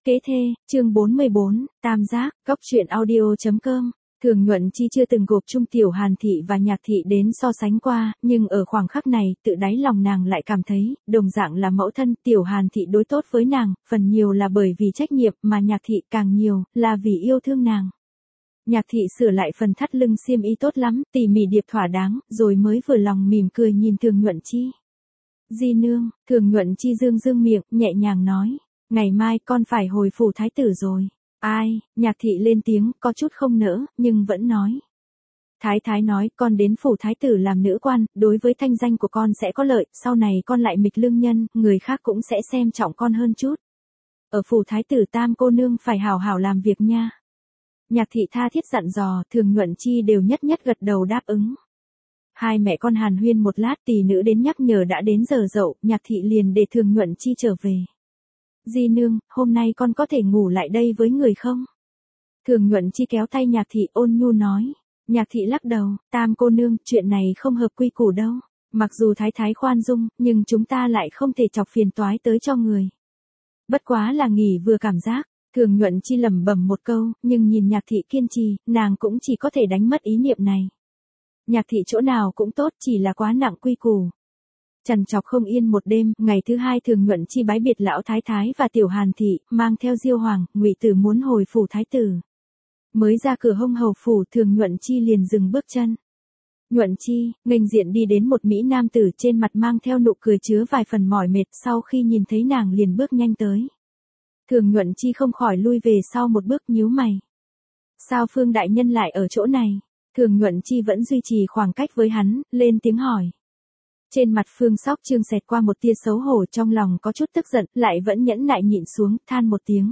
Kế thê, chương 44, Tam Giác, Góc truyện audio.com. Thường Nhuận Chi chưa từng gộp chung Tiểu Hàn Thị và Nhạc Thị đến so sánh qua, nhưng ở khoảng khắc này, tự đáy lòng nàng lại cảm thấy, đồng dạng là mẫu thân, Tiểu Hàn Thị đối tốt với nàng, phần nhiều là bởi vì trách nhiệm, mà Nhạc Thị càng nhiều, là vì yêu thương nàng. Nhạc Thị sửa lại phần thắt lưng xiêm y tốt lắm, tỉ mỉ điệp thỏa đáng, rồi mới vừa lòng mỉm cười nhìn Thường Nhuận Chi. Di nương, Thường Nhuận Chi dương dương miệng, nhẹ nhàng nói. Ngày mai con phải hồi phủ thái tử rồi. Ai, Nhạc Thị lên tiếng, có chút không nỡ, nhưng vẫn nói. Thái thái nói, con đến phủ thái tử làm nữ quan, đối với thanh danh của con sẽ có lợi, sau này con lại mịch lương nhân, người khác cũng sẽ xem trọng con hơn chút. Ở phủ thái tử Tam cô nương phải hảo hảo làm việc nha. Nhạc Thị tha thiết dặn dò, Thường Nhuận Chi đều nhất nhất gật đầu đáp ứng. Hai mẹ con hàn huyên một lát, tỷ nữ đến nhắc nhở đã đến giờ dậu, Nhạc Thị liền để Thường Nhuận Chi trở về. Di nương, hôm nay con có thể ngủ lại đây với người không? Thường Nhuận Chi kéo tay Nhạc Thị ôn nhu nói. Nhạc Thị lắc đầu, Tam cô nương, chuyện này không hợp quy củ đâu. Mặc dù thái thái khoan dung, nhưng chúng ta lại không thể chọc phiền toái tới cho người. Bất quá là nghỉ vừa cảm giác. Thường Nhuận Chi lẩm bẩm một câu, nhưng nhìn Nhạc Thị kiên trì, nàng cũng chỉ có thể đánh mất ý niệm này. Nhạc Thị chỗ nào cũng tốt, chỉ là quá nặng quy củ. Trằn trọc không yên một đêm, ngày thứ hai Thường Nhuận Chi bái biệt lão thái thái và Tiểu Hàn Thị, mang theo Diêu Hoàng, Ngụy Tử muốn hồi phủ thái tử. Mới ra cửa hông hầu phủ, Thường Nhuận Chi liền dừng bước chân. Nhuận Chi, nghênh diện đi đến một mỹ nam tử, trên mặt mang theo nụ cười chứa vài phần mỏi mệt, sau khi nhìn thấy nàng liền bước nhanh tới. Thường Nhuận Chi không khỏi lui về sau một bước, nhíu mày. Sao Phương đại nhân lại ở chỗ này? Thường Nhuận Chi vẫn duy trì khoảng cách với hắn, lên tiếng hỏi. Trên mặt Phương Sóc Chương xẹt qua một tia xấu hổ, trong lòng có chút tức giận, lại vẫn nhẫn nại nhịn xuống, than một tiếng.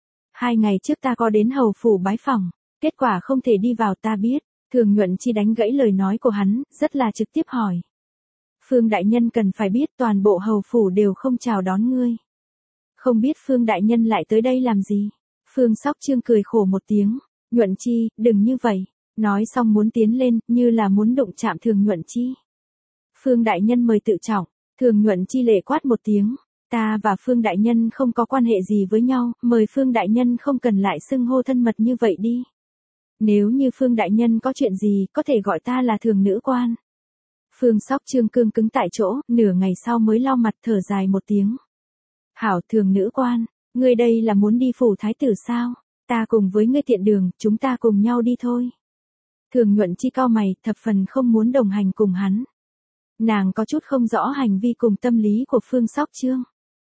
2 ngày trước ta có đến hầu phủ bái phỏng, kết quả không thể đi vào ta biết. Thường Nhuận Chi đánh gãy lời nói của hắn, rất là trực tiếp hỏi. Phương đại nhân cần phải biết toàn bộ hầu phủ đều không chào đón ngươi. Không biết Phương đại nhân lại tới đây làm gì? Phương Sóc Chương cười khổ một tiếng. Nhuận Chi, đừng như vậy. Nói xong muốn tiến lên, như là muốn đụng chạm Thường Nhuận Chi. Phương đại nhân mời tự trọng. Thường Nhuận Chi lệ quát một tiếng. Ta và Phương đại nhân không có quan hệ gì với nhau, mời Phương đại nhân không cần lại xưng hô thân mật như vậy đi. Nếu như Phương đại nhân có chuyện gì, có thể gọi ta là Thường nữ quan. Phương Sóc Chương cương cứng tại chỗ, nửa ngày sau mới lau mặt thở dài một tiếng. Hảo Thường nữ quan, ngươi đây là muốn đi phủ thái tử sao? Ta cùng với ngươi tiện đường, chúng ta cùng nhau đi thôi. Thường Nhuận Chi cau mày, thập phần không muốn đồng hành cùng hắn. Nàng có chút không rõ hành vi cùng tâm lý của Phương Sóc Chương.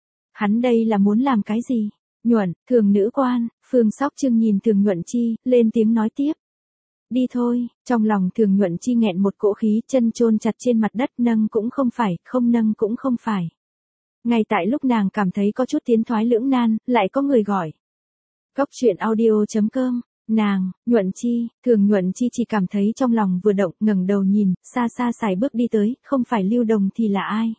Hắn đây là muốn làm cái gì? Nhuận, Thường nữ quan, Phương Sóc Chương nhìn Thường Nhuận Chi, lên tiếng nói tiếp. Đi thôi, trong lòng Thường Nhuận Chi nghẹn một cỗ khí, chân chôn chặt trên mặt đất, nâng cũng không phải, không nâng cũng không phải. Ngay tại lúc nàng cảm thấy có chút tiến thoái lưỡng nan, lại có người gọi. Góc truyện audio.com. Nàng, Nhuận Chi, Thường Nhuận Chi chỉ cảm thấy trong lòng vừa động, ngẩng đầu nhìn, xa xa xài bước đi tới, không phải Lưu Đồng thì là ai?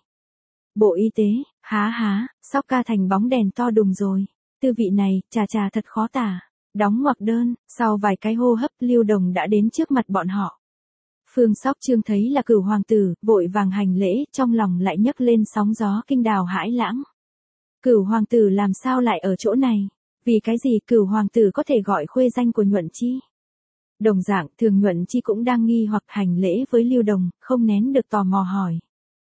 Bộ Y tế, há, Sóc Ca thành bóng đèn to đùng rồi. Tư vị này, chà thật khó tả. Đóng ngoặc đơn, sau vài cái hô hấp, Lưu Đồng đã đến trước mặt bọn họ. Phương Sóc Chương thấy là Cửu hoàng tử, vội vàng hành lễ, trong lòng lại nhấc lên sóng gió kinh đào hãi lãng. Cửu hoàng tử làm sao lại ở chỗ này? Vì cái gì Cửu hoàng tử có thể gọi khuê danh của Nhuận Chi? Đồng dạng, Thường Nhuận Chi cũng đang nghi hoặc hành lễ với Lưu Đồng, không nén được tò mò hỏi.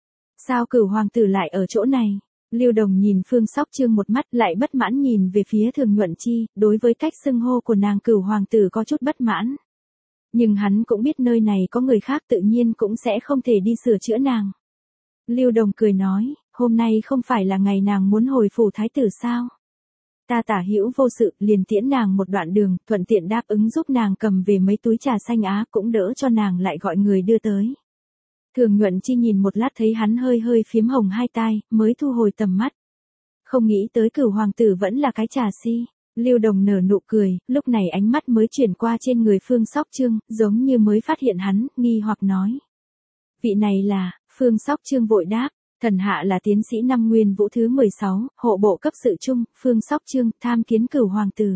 Sao Cửu hoàng tử lại ở chỗ này? Lưu Đồng nhìn Phương Sóc Chương một mắt, lại bất mãn nhìn về phía Thường Nhuận Chi, đối với cách xưng hô của nàng Cửu hoàng tử có chút bất mãn. Nhưng hắn cũng biết nơi này có người khác, tự nhiên cũng sẽ không thể đi sửa chữa nàng. Lưu Đồng cười nói, hôm nay không phải là ngày nàng muốn hồi phủ thái tử sao? Ta tả hữu vô sự, liền tiễn nàng một đoạn đường, thuận tiện đáp ứng giúp nàng cầm về mấy túi trà xanh á, cũng đỡ cho nàng lại gọi người đưa tới. Thường Nhuận Chi nhìn một lát thấy hắn hơi phím hồng hai tai, mới thu hồi tầm mắt. Không nghĩ tới Cửu hoàng tử vẫn là cái trà si. Lưu Đồng nở nụ cười, lúc này ánh mắt mới chuyển qua trên người Phương Sóc Chương, giống như mới phát hiện hắn, nghi hoặc nói. Vị này là, Phương Sóc Chương vội đáp. Thần hạ là tiến sĩ năm Nguyên Vũ thứ 16, hộ bộ cấp sự trung, Phương Sóc Chương, tham kiến Cửu hoàng tử.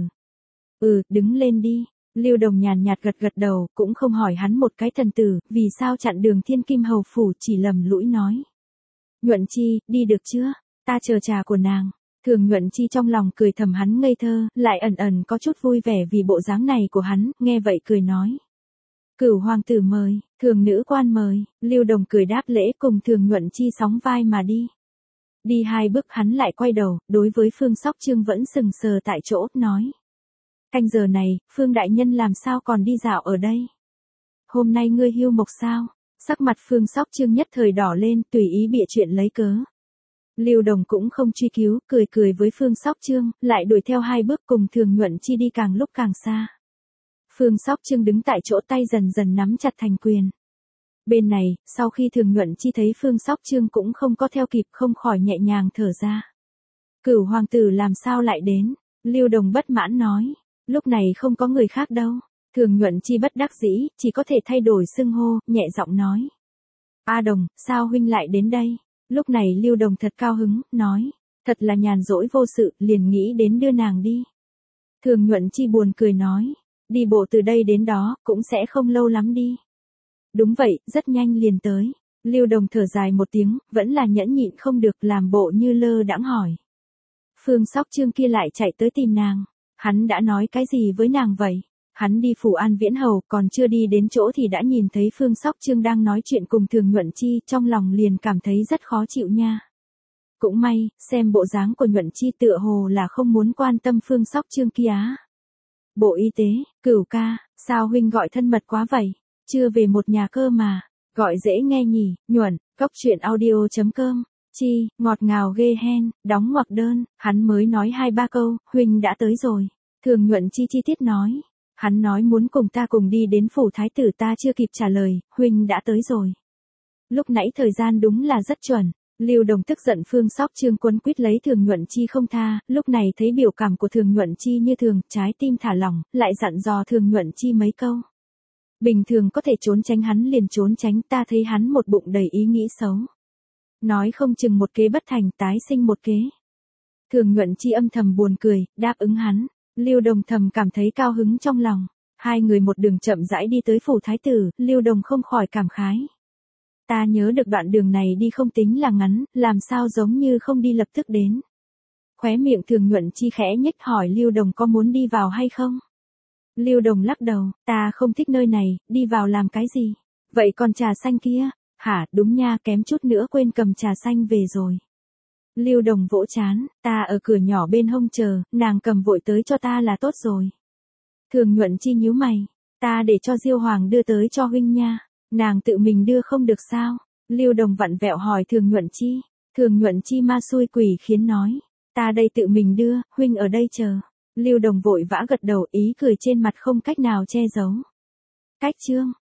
Đứng lên đi. Lưu Đồng nhàn nhạt gật đầu, cũng không hỏi hắn một cái thần tử, vì sao chặn đường Thiên Kim hầu phủ, chỉ lầm lũi nói. Nhuận Chi, đi được chưa? Ta chờ trà của nàng. Thường Nhuận Chi trong lòng cười thầm hắn ngây thơ, lại ẩn ẩn có chút vui vẻ vì bộ dáng này của hắn, nghe vậy cười nói. Cửu hoàng tử mời, thường nữ quan mời, Lưu Đồng cười đáp lễ cùng Thường Nhuận Chi sóng vai mà đi. Đi 2 bước hắn lại quay đầu, đối với Phương Sóc Trương vẫn sừng sờ tại chỗ, nói. Canh giờ này, Phương đại nhân làm sao còn đi dạo ở đây? Hôm nay ngươi hưu mộc sao? Sắc mặt Phương Sóc Trương nhất thời đỏ lên, tùy ý bịa chuyện lấy cớ. Lưu Đồng cũng không truy cứu, cười cười với Phương Sóc Trương, lại đuổi theo 2 bước cùng Thường Nhuận Chi đi càng lúc càng xa. Phương Sóc Trương đứng tại chỗ tay dần dần nắm chặt thành quyền. Bên này, sau khi Thường Nhuận Chi thấy Phương Sóc Trương cũng không có theo kịp không khỏi nhẹ nhàng thở ra. Cửu hoàng tử làm sao lại đến? Lưu Đồng bất mãn nói. Lúc này không có người khác đâu. Thường Nhuận Chi bất đắc dĩ, chỉ có thể thay đổi xưng hô, nhẹ giọng nói. A Đồng, sao huynh lại đến đây? Lúc này Lưu Đồng thật cao hứng, nói. Thật là nhàn rỗi vô sự, liền nghĩ đến đưa nàng đi. Thường Nhuận Chi buồn cười nói. Đi bộ từ đây đến đó, cũng sẽ không lâu lắm đi. Đúng vậy, rất nhanh liền tới. Lưu Đồng thở dài một tiếng, vẫn là nhẫn nhịn không được làm bộ như lơ đãng hỏi. Phương Sóc Trương kia lại chạy tới tìm nàng. Hắn đã nói cái gì với nàng vậy? Hắn đi phủ An Viễn Hầu, còn chưa đi đến chỗ thì đã nhìn thấy Phương Sóc Trương đang nói chuyện cùng Thường Nhuận Chi, trong lòng liền cảm thấy rất khó chịu nha. Cũng may, xem bộ dáng của Nhuận Chi tựa hồ là không muốn quan tâm Phương Sóc Trương kia. Bộ Y tế, Cửu ca, sao huynh gọi thân mật quá vậy? Chưa về một nhà cơ mà, gọi dễ nghe nhỉ, Nhuận, cốc truyện audio.com. Chi, ngọt ngào ghê hen, đóng ngoặc đơn, hắn mới nói 2-3 câu, huynh đã tới rồi. Thường Nhuận Chi chi tiết nói. Hắn nói muốn cùng ta cùng đi đến phủ thái tử, ta chưa kịp trả lời, huynh đã tới rồi. Lúc nãy thời gian đúng là rất chuẩn. Lưu Đồng tức giận Phương Sóc Trương quấn quýt lấy Thường Nhuận Chi không tha, lúc này thấy biểu cảm của Thường Nhuận Chi như thường, trái tim thả lỏng, lại dặn dò Thường Nhuận Chi mấy câu. Bình thường có thể trốn tránh hắn liền trốn tránh, ta thấy hắn một bụng đầy ý nghĩ xấu. Nói không chừng một kế bất thành tái sinh một kế. Thường Nhuận Chi âm thầm buồn cười, đáp ứng hắn. Lưu Đồng thầm cảm thấy cao hứng trong lòng. Hai người một đường chậm rãi đi tới phủ thái tử, Lưu Đồng không khỏi cảm khái. Ta nhớ được đoạn đường này đi không tính là ngắn, làm sao giống như không đi lập tức đến. Khóe miệng Thường Nhuận Chi khẽ nhếch hỏi Lưu Đồng có muốn đi vào hay không? Lưu Đồng lắc đầu, ta không thích nơi này, đi vào làm cái gì? Vậy còn trà xanh kia? Hả, đúng nha, kém chút nữa quên cầm trà xanh về rồi. Lưu Đồng vỗ chán, ta ở cửa nhỏ bên hông chờ, nàng cầm vội tới cho ta là tốt rồi. Thường Nhuận Chi nhíu mày, ta để cho Diêu Hoàng đưa tới cho huynh nha, nàng tự mình đưa không được sao? Lưu Đồng vặn vẹo hỏi Thường Nhuận Chi. Thường Nhuận Chi ma xui quỷ khiến nói, ta đây tự mình đưa, huynh ở đây chờ. Lưu Đồng vội vã gật đầu, ý cười trên mặt không cách nào che giấu. Cách chương